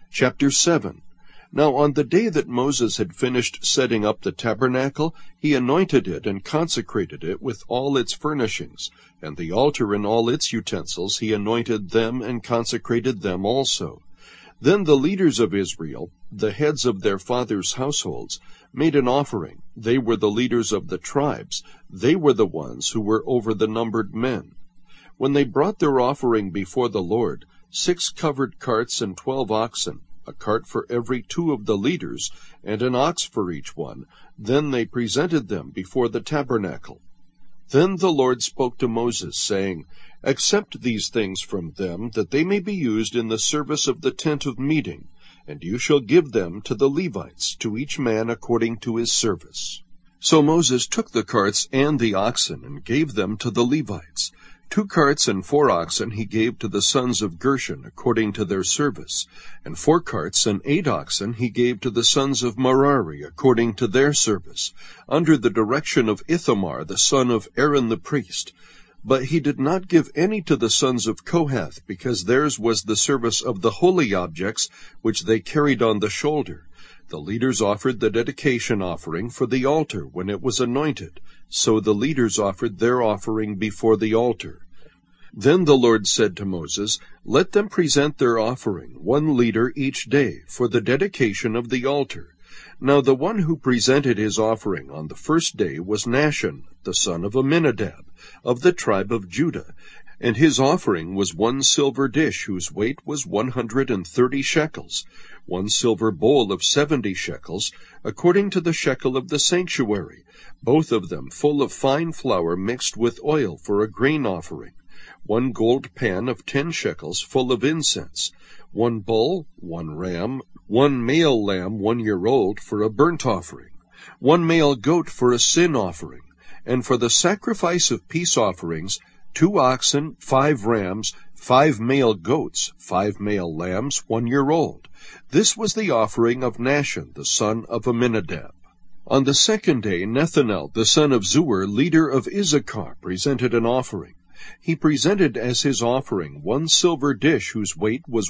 Chapter 7. Now on the day that Moses had finished setting up the tabernacle, he anointed it and consecrated it with all its furnishings, and the altar and all its utensils he anointed them and consecrated them also. Then the leaders of Israel, the heads of their fathers' households, made an offering. They were the leaders of the tribes. They were the ones who were over the numbered men. When they brought their offering before the Lord, 6 covered carts and 12 oxen, a cart for every 2 of the leaders, and an ox for each one, then they presented them before the tabernacle. Then the Lord spoke to Moses, saying, Accept these things from them, that they may be used in the service of the tent of meeting, and you shall give them to the Levites, to each man according to his service. So Moses took the carts and the oxen, and gave them to the Levites. 2 carts and 4 oxen he gave to the sons of Gershon according to their service, and 4 carts and 8 oxen he gave to the sons of Merari according to their service, under the direction of Ithamar the son of Aaron the priest. But he did not give any to the sons of Kohath, because theirs was the service of the holy objects which they carried on the shoulder. The leaders offered the dedication offering for the altar when it was anointed, so the leaders offered their offering before the altar. Then the Lord said to Moses, Let them present their offering, 1 leader each day, for the dedication of the altar. Now the one who presented his offering on the first day was Nahshon, the son of Amminadab, of the tribe of Judah, and his offering was 1 silver dish whose weight was 130 shekels, 1 silver bowl of 70 shekels, according to the shekel of the sanctuary, both of them full of fine flour mixed with oil for a grain offering, 1 gold pan of 10 shekels full of incense, 1 bull, 1 ram, 1 male lamb 1-year-old for a burnt offering, 1 male goat for a sin offering, and for the sacrifice of peace offerings, 2 oxen, 5 rams, 5 male goats, 5 male lambs 1-year-old. This was the offering of Nahshon, the son of Amminadab. On the second day Nethanel, the son of Zuar, leader of Issachar, presented an offering. He presented as his offering 1 silver dish whose weight was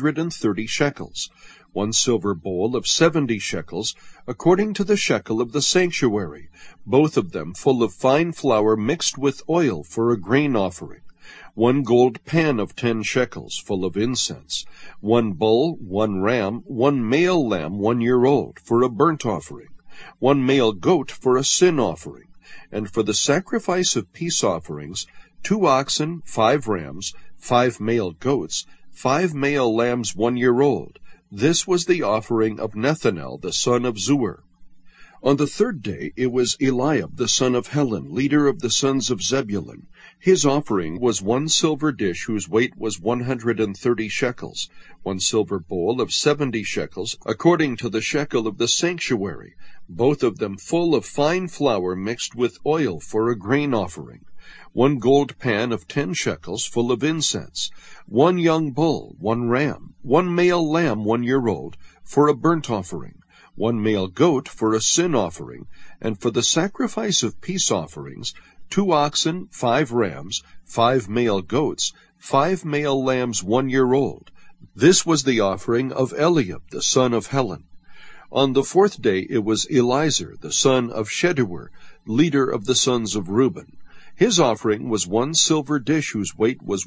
130 shekels, 1 silver bowl of 70 shekels, according to the shekel of the sanctuary, both of them full of fine flour mixed with oil for a grain offering, 1 gold pan of 10 shekels full of incense, 1 bull, 1 ram, 1 male lamb 1-year-old for a burnt offering, 1 male goat for a sin offering, and for the sacrifice of peace offerings, 2 oxen, 5 rams, 5 male goats, 5 male lambs 1-year-old. This was the offering of Nethanel, the son of Zuar. On the third day it was Eliab, the son of Helon, leader of the sons of Zebulun. His offering was 1 silver dish whose weight was 130 shekels, 1 silver bowl of 70 shekels, according to the shekel of the sanctuary, both of them full of fine flour mixed with oil for a grain offering, 1 gold pan of 10 shekels full of incense, 1 young bull, 1 ram, 1 male lamb 1-year-old for a burnt offering, 1 male goat for a sin offering, and for the sacrifice of peace offerings, 2 oxen, 5 rams, 5 male goats, 5 male lambs 1-year-old. This was the offering of Eliab, the son of Helon. On the fourth day it was Elizur, the son of Shedeur, leader of the sons of Reuben. His offering was 1 silver dish whose weight was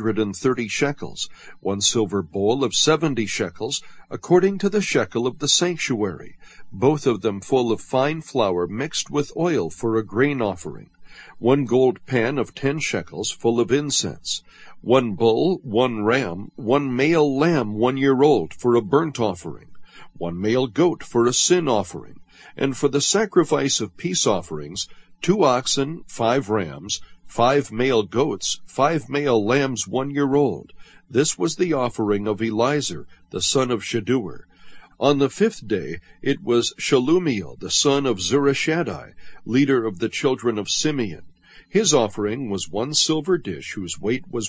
130 shekels, 1 silver bowl of 70 shekels, according to the shekel of the sanctuary, both of them full of fine flour mixed with oil for a grain offering, 1 gold pan of 10 shekels full of incense, 1 bull, 1 ram, 1 male lamb 1-year-old for a burnt offering, 1 male goat for a sin offering, and for the sacrifice of peace offerings, 2 oxen, 5 rams, 5 male goats, 5 male lambs 1-year-old. This was the offering of Elizur, the son of Shedeur. On the fifth day it was Shelumiel, the son of Zurishaddai, leader of the children of Simeon. His offering was 1 silver dish whose weight was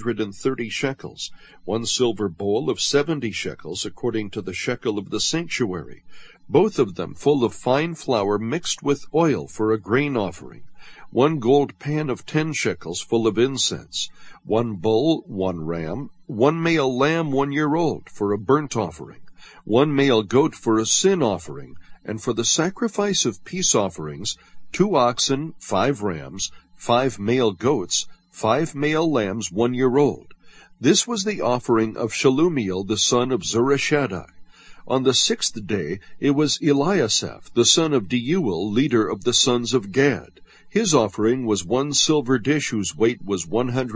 130 shekels, 1 silver bowl of 70 shekels according to the shekel of the sanctuary, both of them full of fine flour mixed with oil for a grain offering, 1 gold pan of 10 shekels full of incense, 1 bull, 1 ram, 1 male lamb 1 year old, for a burnt offering, 1 male goat for a sin offering, and for the sacrifice of peace offerings, 2 oxen, 5 rams, 5 male goats, 5 male lambs 1 year old. This was the offering of Shelumiel the son of Zurishaddai. On the 6th day it was Eliasaph the son of Deuel, leader of the sons of Gad. His offering was 1 silver dish whose weight was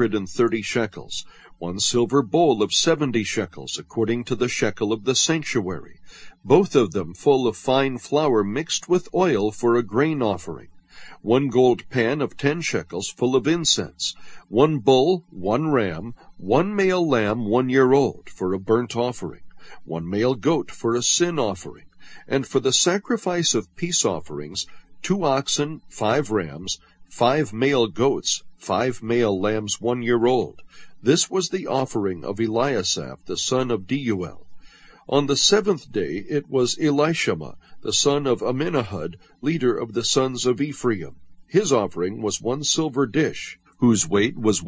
130 shekels, 1 silver bowl of 70 shekels, according to the shekel of the sanctuary, both of them full of fine flour mixed with oil for a grain offering, 1 gold pan of 10 shekels full of incense, 1 bull, 1 ram, 1 male lamb 1 year old, for a burnt offering, 1 male goat for a sin offering, and for the sacrifice of peace offerings, 2 oxen, 5 rams, 5 male goats, 5 male lambs 1 year old. This was the offering of Eliasaph the son of Deuel. On the 7th day it was Elishama the son of Amminahud, leader of the sons of Ephraim. His offering was 1 silver dish, whose weight was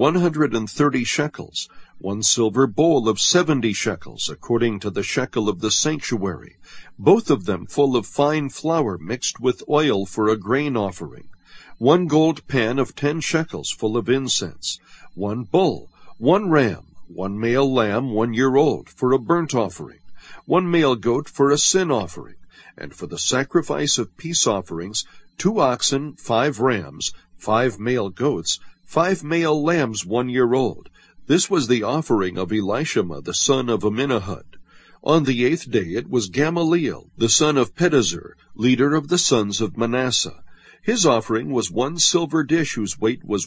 130 shekels, 1 silver bowl of 70 shekels, according to the shekel of the sanctuary, both of them full of fine flour mixed with oil for a grain offering, 1 gold pan of 10 shekels full of incense, 1 bull, 1 ram, 1 male lamb 1 year old, for a burnt offering, 1 male goat for a sin offering, and for the sacrifice of peace offerings, 2 oxen, 5 rams, 5 male goats, 5 male lambs 1 year old. This was the offering of Elishama the son of Amminahud. On the 8th day it was Gamaliel the son of Pedahzur, leader of the sons of Manasseh. His offering was 1 silver dish whose weight was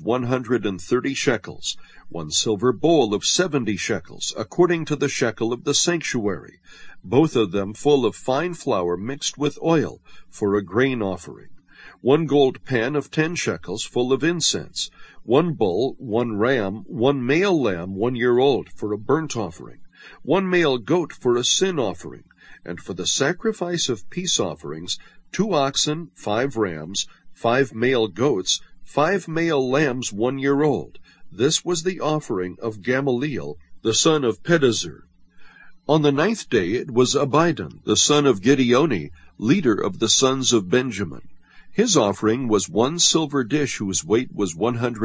130 shekels, 1 silver bowl of 70 shekels, according to the shekel of the sanctuary, both of them full of fine flour mixed with oil, for a grain offering, 1 gold pan of 10 shekels full of incense, 1 bull, 1 ram, 1 male lamb 1 year old, for a burnt offering, 1 male goat for a sin offering, and for the sacrifice of peace offerings, 2 oxen, 5 rams, 5 male goats, 5 male lambs 1 year old. This was the offering of Gamaliel the son of Pedahzur. On the 9th day it was Abidan the son of Gideoni, leader of the sons of Benjamin. His offering was 1 silver dish whose weight was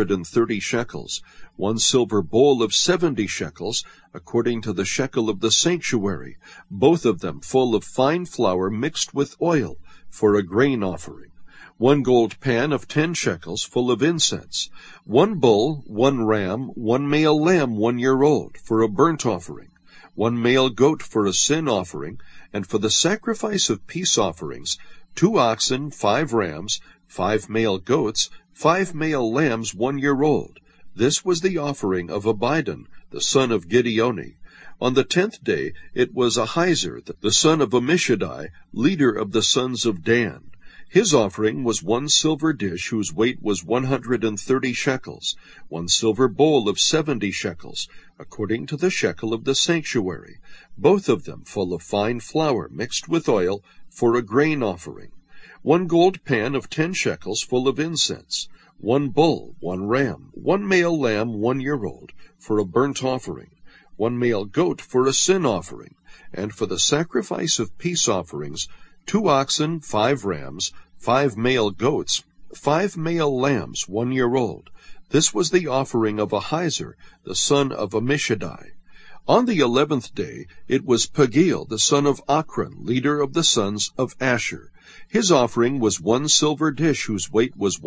130 shekels, 1 silver bowl of 70 shekels, according to the shekel of the sanctuary, both of them full of fine flour mixed with oil, for a grain offering, 1 gold pan of 10 shekels full of incense, 1 bull, 1 ram, 1 male lamb 1 year old, for a burnt offering, 1 male goat for a sin offering, and for the sacrifice of peace offerings, 2 oxen, 5 rams, 5 male goats, 5 male lambs 1 year old. This was the offering of Abidan the son of Gideoni. On the 10th day it was Ahiezer the son of Ammishaddai, leader of the sons of Dan. His offering was 1 silver dish whose weight was 130 shekels, 1 silver bowl of 70 shekels, according to the shekel of the sanctuary, both of them full of fine flour mixed with oil, for a grain offering, 1 gold pan of 10 shekels full of incense, 1 bull, 1 ram, 1 male lamb 1 year old, for a burnt offering, 1 male goat for a sin offering, and for the sacrifice of peace offerings, 2 oxen, 5 rams, 5 male goats, 5 male lambs 1 year old. This was the offering of Ahiezer the son of Ammishaddai. On the 11th day it was Pagiel the son of Achran, leader of the sons of Asher. His offering was 1 silver dish whose weight was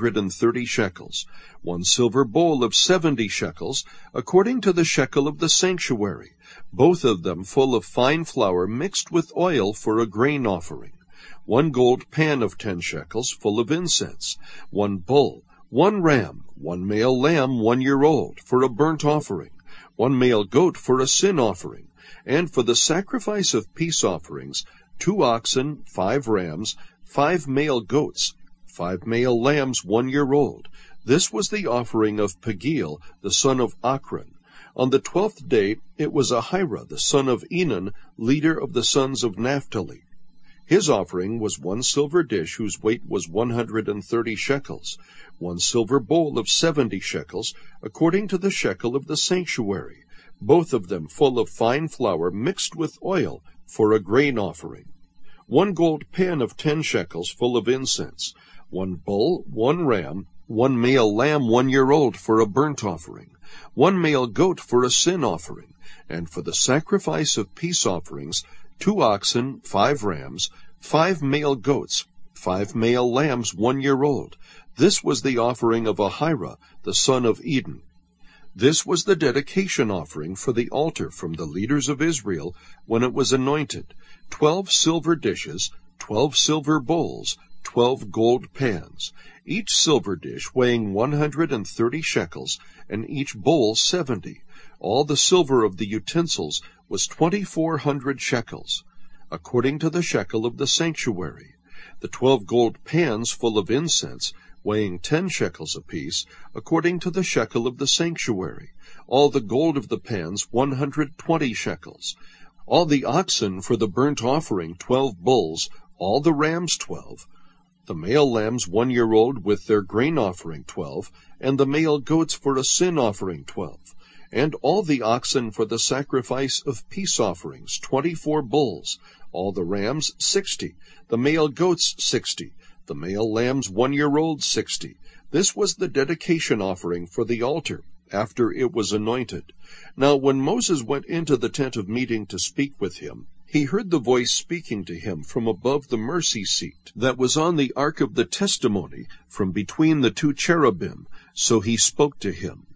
130 shekels, 1 silver bowl of 70 shekels, according to the shekel of the sanctuary, both of them full of fine flour mixed with oil for a grain offering, 1 gold pan of 10 shekels full of incense, 1 bull, 1 ram, 1 male lamb 1 year old, for a burnt offering, 1 male goat for a sin offering, and for the sacrifice of peace offerings, 2 oxen, 5 rams, 5 male goats, 5 male lambs 1 year old. This was the offering of Pagiel the son of Achran. On the 12th day it was Ahira the son of Enan, leader of the sons of Naphtali. His offering was 1 silver dish whose weight was 130 shekels, 1 silver bowl of 70 shekels, according to the shekel of the sanctuary, both of them full of fine flour mixed with oil, for a grain offering. 1 gold pan of 10 shekels, full of incense. 1 bull, 1 ram, 1 male lamb 1 year old, for a burnt offering. 1 male goat for a sin offering. And for the sacrifice of peace offerings, 2 oxen, 5 rams, 5 male goats, 5 male lambs 1 year old. This was the offering of Ahira, the son of Eden. This was the dedication offering for the altar from the leaders of Israel when it was anointed: 12 silver dishes, 12 silver bowls, 12 gold pans, each silver dish weighing 130 shekels, and each bowl 70. All the silver of the utensils was 2,400 shekels, according to the shekel of the sanctuary. The 12 gold pans full of incense, weighing 10 shekels apiece, according to the shekel of the sanctuary. All the gold of the pans 120 shekels. All the oxen for the burnt offering 12 bulls, all the rams 12. The male lambs 1 year old with their grain offering 12, and the male goats for a sin offering 12. And all the oxen for the sacrifice of peace offerings 24 bulls, all the rams 60, the male goats 60, the male lambs 1 year old 60. This was the dedication offering for the altar, after it was anointed. Now when Moses went into the tent of meeting to speak with him, he heard the voice speaking to him from above the mercy seat that was on the ark of the testimony, from between the 2 cherubim. So he spoke to him.